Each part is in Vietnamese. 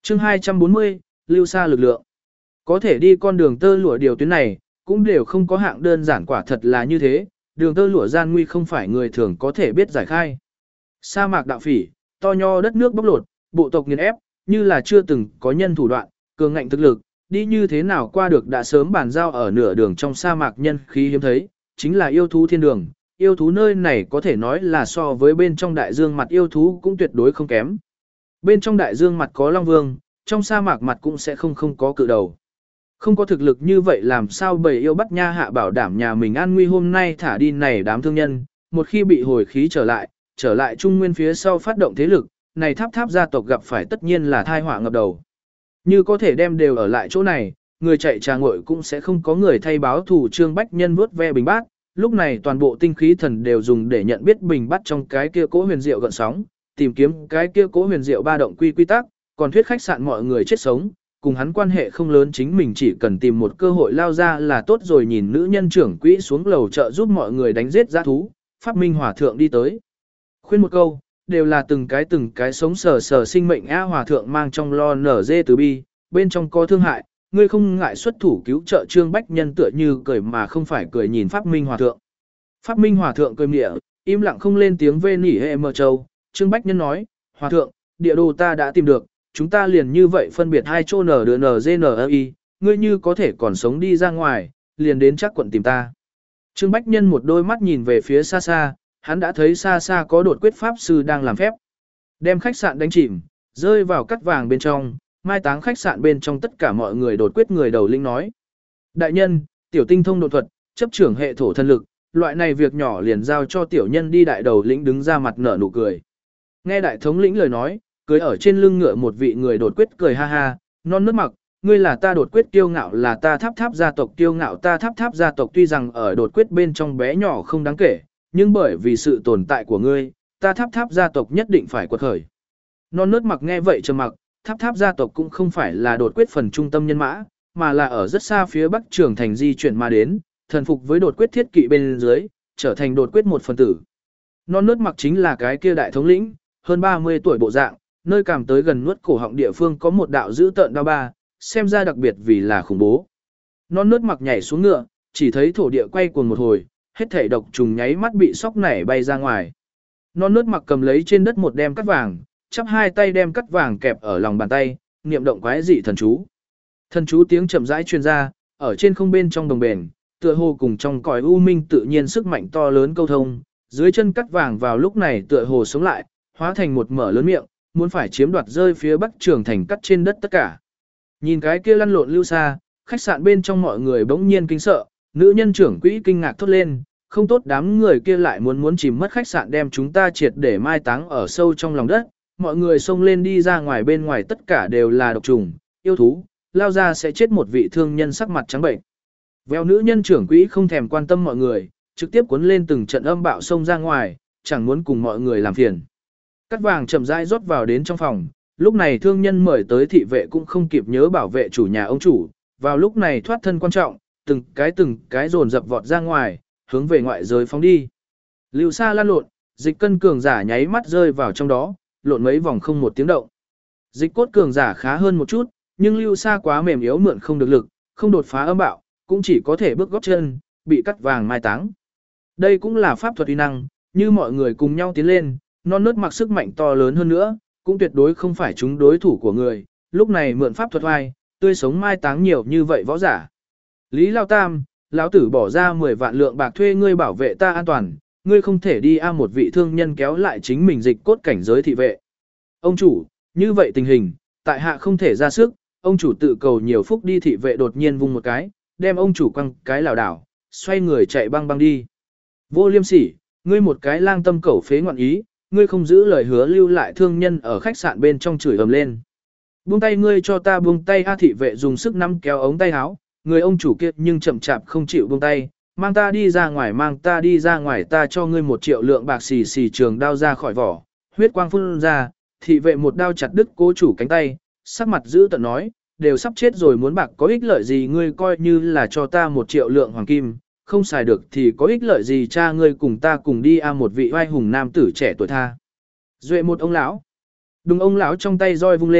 chương 240, lưu xa lực lượng. Có thể đi con đường tơ lụa điều tuyến này, cũng đều không có hạng đơn giản, quả thật là như thế, đường tơ lụa gian nguy không phải người thường có thể biết giải khai. Sa mạc đạo phỉ, to nho đất nước bóc lột, bộ tộc nghiền ép, như là chưa từng có nhân thủ đoạn, cường ngạnh thực lực, đi như thế nào qua được đã sớm bàn giao ở nửa đường trong sa mạc nhân khí hiếm thấy, chính là yêu thú thiên đường. Yêu thú nơi này có thể nói là so với bên trong đại dương mặt yêu thú cũng tuyệt đối không kém. Bên trong đại dương mặt có Long Vương, trong sa mạc mặt cũng sẽ không có cự đầu. Không có thực lực như vậy làm sao bầy yêu bắt nha hạ bảo đảm nhà mình an nguy hôm nay thả đi này đám thương nhân, một khi bị hồi khí trở lại Trung Nguyên phía sau phát động thế lực, này tháp gia tộc gặp phải tất nhiên là thai họa ngập đầu. Như có thể đem đều ở lại chỗ này, người chạy trà ngội cũng sẽ không có người thay báo thủ. Trương Bách Nhân vuốt ve bình bát, lúc này toàn bộ tinh khí thần đều dùng để nhận biết bình bát trong cái kia cỗ huyền diệu gợn sóng, tìm kiếm cái kia cỗ huyền diệu ba động quy tắc, còn thuyết khách sạn mọi người chết sống, cùng hắn quan hệ không lớn, chính mình chỉ cần tìm một cơ hội lao ra là tốt rồi. Nhìn nữ nhân trưởng quỹ xuống lầu chợ giúp mọi người đánh giết dã thú, Pháp Minh Hòa thượng đi tới. Khuyên một câu, đều là từng cái sống sờ sờ sinh mệnh a. Hòa thượng mang trong lo nở dê từ bi, bên trong có thương hại, ngươi không ngại xuất thủ cứu trợ. Trương Bách Nhân tựa như cười mà không phải cười nhìn Pháp Minh Hòa thượng. Pháp Minh Hòa thượng cười mỉa, im lặng không lên tiếng vê nỉ hệ mờ châu. Trương Bách Nhân nói, Hòa thượng, địa đồ ta đã tìm được, chúng ta liền như vậy phân biệt hai chỗ NDNGNI, ngươi như có thể còn sống đi ra ngoài, liền đến chắc quận tìm ta. Trương Bách Nhân một đôi mắt nhìn về phía xa xa, hắn đã thấy xa xa có đột quyết pháp sư đang làm phép. Đem khách sạn đánh chìm, rơi vào cắt vàng bên trong, mai táng khách sạn bên trong tất cả mọi người. đột quyết người đầu linh nói. Đại nhân, tiểu tinh thông đột thuật, chấp trưởng hệ thổ thân lực, loại này việc nhỏ liền giao cho tiểu nhân đi. Đại đầu lĩnh đứng ra mặt nở nụ cười. Nghe đại thống lĩnh lời nói, cưới ở trên lưng ngựa một vị người đột quyết cười ha ha, non nước mặc, ngươi là ta đột quyết kiêu ngạo, là ta tháp gia tộc kiêu ngạo. Ta tháp gia tộc tuy rằng ở đột quyết bên trong bé nhỏ không đáng kể, nhưng bởi vì sự tồn tại của ngươi, ta tháp gia tộc nhất định phải quật khởi. Non nớt mặc nghe vậy trầm mặc, tháp gia tộc cũng không phải là đột quyết phần trung tâm nhân mã, mà là ở rất xa phía bắc trưởng thành di chuyển mà đến, thần phục với đột quyết thiết kỵ bên dưới, trở thành đột quyết một phần tử. Non nớt mặc chính là cái kia đại thống lĩnh, hơn 30 tuổi bộ dạng, nơi cảm tới gần nuốt cổ họng địa phương có một đạo dữ tợn đao ba, xem ra đặc biệt vì là khủng bố. Non nớt mặc nhảy xuống ngựa, chỉ thấy thổ địa quay cuồng một hồi, hết thảy độc trùng nháy mắt bị sóc nảy bay ra ngoài. Non nớt mặc cầm lấy trên đất một đem cắt vàng, chắp hai tay đem cắt vàng kẹp ở lòng bàn tay, niệm động quái dị thần chú. Thần chú tiếng chậm rãi truyền ra, ở trên không bên trong đồng bền, tựa hồ cùng trong cõi u minh tự nhiên sức mạnh to lớn câu thông. Dưới chân cắt vàng vào lúc này tựa hồ sống lại, hóa thành một mở lớn miệng, muốn phải chiếm đoạt rơi phía bắc trường thành cắt trên đất tất cả. Nhìn cái kia lăn lộn lưu xa, khách sạn bên trong mọi người bỗng nhiên kinh sợ, nữ nhân trưởng quỹ kinh ngạc thốt lên, không tốt, đám người kia lại muốn chìm mất khách sạn, đem chúng ta triệt để mai táng ở sâu trong lòng đất. Mọi người xông lên đi ra ngoài, bên ngoài tất cả đều là độc trùng, yêu thú, lao ra sẽ chết. Một vị thương nhân sắc mặt trắng bệnh. Vèo nữ nhân trưởng quỹ không thèm quan tâm mọi người, trực tiếp cuốn lên từng trận âm bạo xông ra ngoài, chẳng muốn cùng mọi người làm phiền. Cắt vàng chậm rãi rót vào đến trong phòng, lúc này thương nhân mời tới thị vệ cũng không kịp nhớ bảo vệ chủ nhà ông chủ, vào lúc này thoát thân quan trọng, từng cái dồn dập vọt ra ngoài, hướng về ngoại giới phóng đi. Lưu xa lan lộn, dịch cân cường giả nháy mắt rơi vào trong đó, lộn mấy vòng không một tiếng động. Dịch cốt cường giả khá hơn một chút, nhưng lưu xa quá mềm yếu, mượn không được lực, không đột phá âm bạo, cũng chỉ có thể bước góp chân, bị cắt vàng mai táng. Đây cũng là pháp thuật uy năng, như mọi người cùng nhau tiến lên, non nớt mặc sức mạnh to lớn hơn nữa, cũng tuyệt đối không phải chúng đối thủ của người, lúc này mượn pháp thuật oai, tươi sống mai táng nhiều như vậy võ giả. Lý Lao Tam, lão tử bỏ ra 10 vạn lượng bạc thuê ngươi bảo vệ ta an toàn, ngươi không thể đi. Một vị thương nhân kéo lại chính mình dịch cốt cảnh giới thị vệ. Ông chủ, như vậy tình hình, tại hạ không thể ra sức, ông chủ tự cầu nhiều phúc đi. Thị vệ đột nhiên vung một cái, đem ông chủ quăng cái lảo đảo, xoay người chạy băng đi. Vô liêm sỉ, ngươi một cái lang tâm cẩu phế ngoạn ý, ngươi không giữ lời hứa. Lưu lại thương nhân ở khách sạn bên trong chửi ầm lên. Buông tay, ngươi cho ta buông tay. Thị vệ dùng sức nắm kéo ống tay áo, người ông chủ kia nhưng chậm chạp không chịu buông tay. Mang ta đi ra ngoài, mang ta đi ra ngoài, ta cho ngươi 1 triệu lượng bạc. Xì trường đao ra khỏi vỏ, huyết quang phun ra, thị vệ một đao chặt đứt cố chủ cánh tay, sắc mặt dữ tợn nói, đều sắp chết rồi muốn bạc có ích lợi gì, ngươi coi như là cho ta 1 triệu lượng hoàng kim, không xài được thì có ích lợi gì, cha ngươi cùng ta cùng đi. Một vị oai hùng nam tử trẻ tuổi tha duệ một ông lão, đúng ông lão trong tay roi vung lên,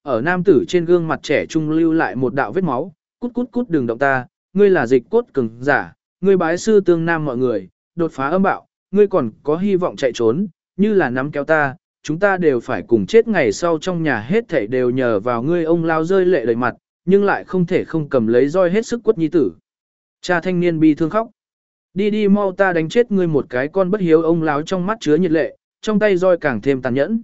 ở nam tử trên gương mặt trẻ trung lưu lại một đạo vết máu, cút cút cút đừng động ta, ngươi là dịch cốt cường giả, ngươi bái sư tương nam mọi người, đột phá âm bạo, ngươi còn có hy vọng chạy trốn, như là nắm kéo ta, chúng ta đều phải cùng chết ngày sau trong nhà hết thảy đều nhờ vào ngươi. Ông lao rơi lệ đầy mặt, nhưng lại không thể không cầm lấy roi hết sức quất nhi tử. Cha thanh niên bi thương khóc. Đi đi mau, ta đánh chết ngươi một cái con bất hiếu. Ông lão trong mắt chứa nhiệt lệ, trong tay roi càng thêm tàn nhẫn.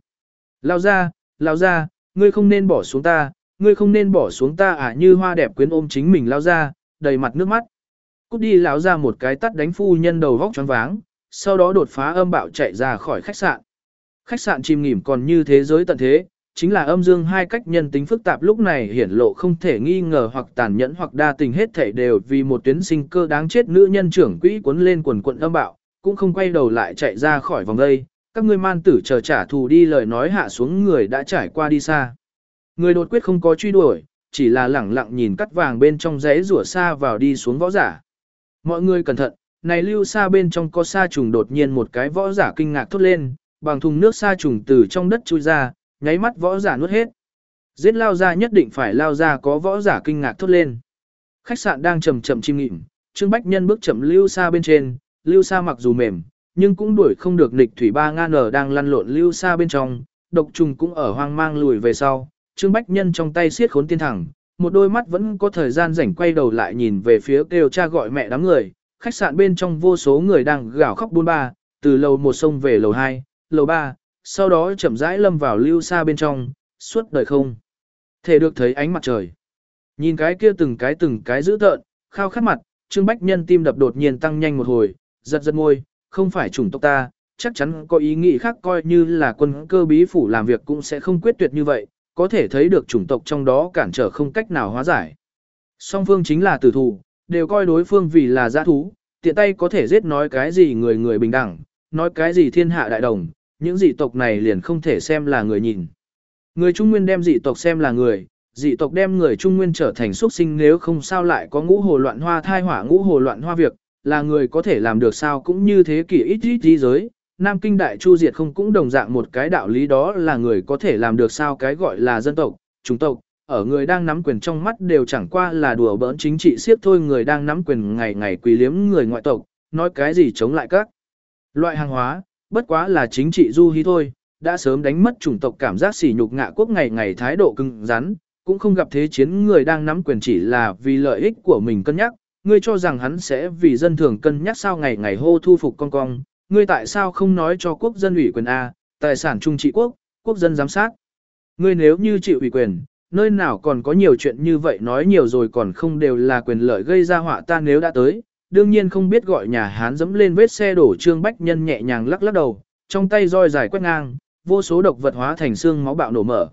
Lao ra, ngươi không nên bỏ xuống ta, ngươi không nên bỏ xuống ta à. Như hoa đẹp quyến ôm chính mình lao ra, đầy mặt nước mắt. Cút đi. Lão ra một cái tắt đánh phu nhân đầu vóc choáng váng, sau đó đột phá âm bạo chạy ra khỏi khách sạn. Khách sạn chìm nghỉm còn như thế giới tận thế, chính là âm dương hai cách nhân tính phức tạp lúc này hiển lộ không thể nghi ngờ, hoặc tàn nhẫn hoặc đa tình, hết thảy đều vì một tuyến sinh cơ đáng chết. Nữ nhân trưởng quỹ cuốn lên quần quận âm bạo, cũng không quay đầu lại chạy ra khỏi vòng đây. Các ngươi man tử chờ trả thù đi. Lời nói hạ xuống, người đã trải qua đi xa. Người đột quyết không có truy đuổi, chỉ là lẳng lặng nhìn cắt vàng bên trong rẽ rủa xa vào đi xuống võ giả. Mọi người cẩn thận, này lưu xa bên trong có sa trùng. Đột nhiên một cái võ giả kinh ngạc thốt lên, bằng thùng nước sa trùng từ trong đất chui ra, nháy mắt võ giả nuốt hết. Giết lao ra, nhất định phải lao ra. Có võ giả kinh ngạc thốt lên. Khách sạn đang chậm chậm chìm nghỉm, Trương Bách Nhân bước chậm lưu xa bên trên. Lưu xa mặc dù mềm, nhưng cũng đuổi không được nghịch thủy. 3N đang lăn lộn lưu xa bên trong, độc trùng cũng ở hoang mang lùi về sau. Trương Bách Nhân trong tay siết khốn tiên thẳng, một đôi mắt vẫn có thời gian rảnh quay đầu lại nhìn về phía kêu cha gọi mẹ đám người. Khách sạn bên trong vô số người đang gào khóc buôn ba, từ lầu 1 xông về lầu 2, lầu 3, sau đó chậm rãi lâm vào lưu xa bên trong, suốt đời không thể được thấy ánh mặt trời. Nhìn cái kia từng cái dữ tợn, khao khát mặt, Trương Bách Nhân tim đập đột nhiên tăng nhanh một hồi, giật giật môi, không phải chủng tộc ta, chắc chắn có ý nghĩ khác, coi như là quân cơ bí phủ làm việc cũng sẽ không quyết tuyệt như vậy, có thể thấy được chủng tộc trong đó cản trở không cách nào hóa giải. Song phương chính là tử thủ, đều coi đối phương vì là dã thú, tiện tay có thể giết. Nói cái gì người người bình đẳng, nói cái gì thiên hạ đại đồng, những dị tộc này liền không thể xem là người nhìn. Người Trung Nguyên đem dị tộc xem là người, dị tộc đem người Trung Nguyên trở thành xuất sinh, nếu không sao lại có ngũ hồ loạn hoa thai hỏa. Ngũ hồ loạn hoa việc, là người có thể làm được sao? Cũng như thế kỷ ít di giới, Nam Kinh Đại Chu diệt không cũng đồng dạng một cái đạo lý, đó là người có thể làm được sao? Cái gọi là dân tộc, chủng tộc, ở người đang nắm quyền trong mắt đều chẳng qua là đùa bỡn chính trị siết thôi. Người đang nắm quyền ngày ngày quỳ liếm người ngoại tộc, nói cái gì chống lại các loại hàng hóa, bất quá là chính trị du hí thôi, đã sớm đánh mất chủng tộc cảm giác. Sỉ nhục ngạ quốc ngày ngày thái độ cứng rắn, cũng không gặp thế chiến. Người đang nắm quyền chỉ là vì lợi ích của mình cân nhắc, ngươi cho rằng hắn sẽ vì dân thường cân nhắc sao? Ngày ngày hô thu phục con cong, ngươi tại sao không nói cho quốc dân ủy quyền a, tài sản trung trị quốc, quốc dân giám sát. Ngươi nếu như chịu ủy quyền, nơi nào còn có nhiều chuyện như vậy, nói nhiều rồi còn không đều là quyền lợi gây ra họa. Ta nếu đã tới, đương nhiên không biết gọi nhà Hán dẫm lên vết xe đổ. Trương Bách Nhân nhẹ nhàng lắc lắc đầu, trong tay roi dài quét ngang, vô số độc vật hóa thành xương máu bạo nổ mở.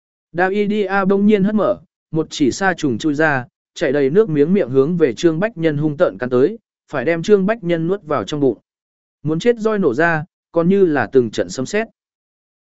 Davidia bỗng nhiên hất mở, một chỉ sa trùng chui ra, chảy đầy nước miếng miệng hướng về Trương Bách Nhân hung tợn cắn tới, phải đem Trương Bách Nhân nuốt vào trong bụng. Muốn chết, roi nổ ra, còn như là từng trận sấm sét.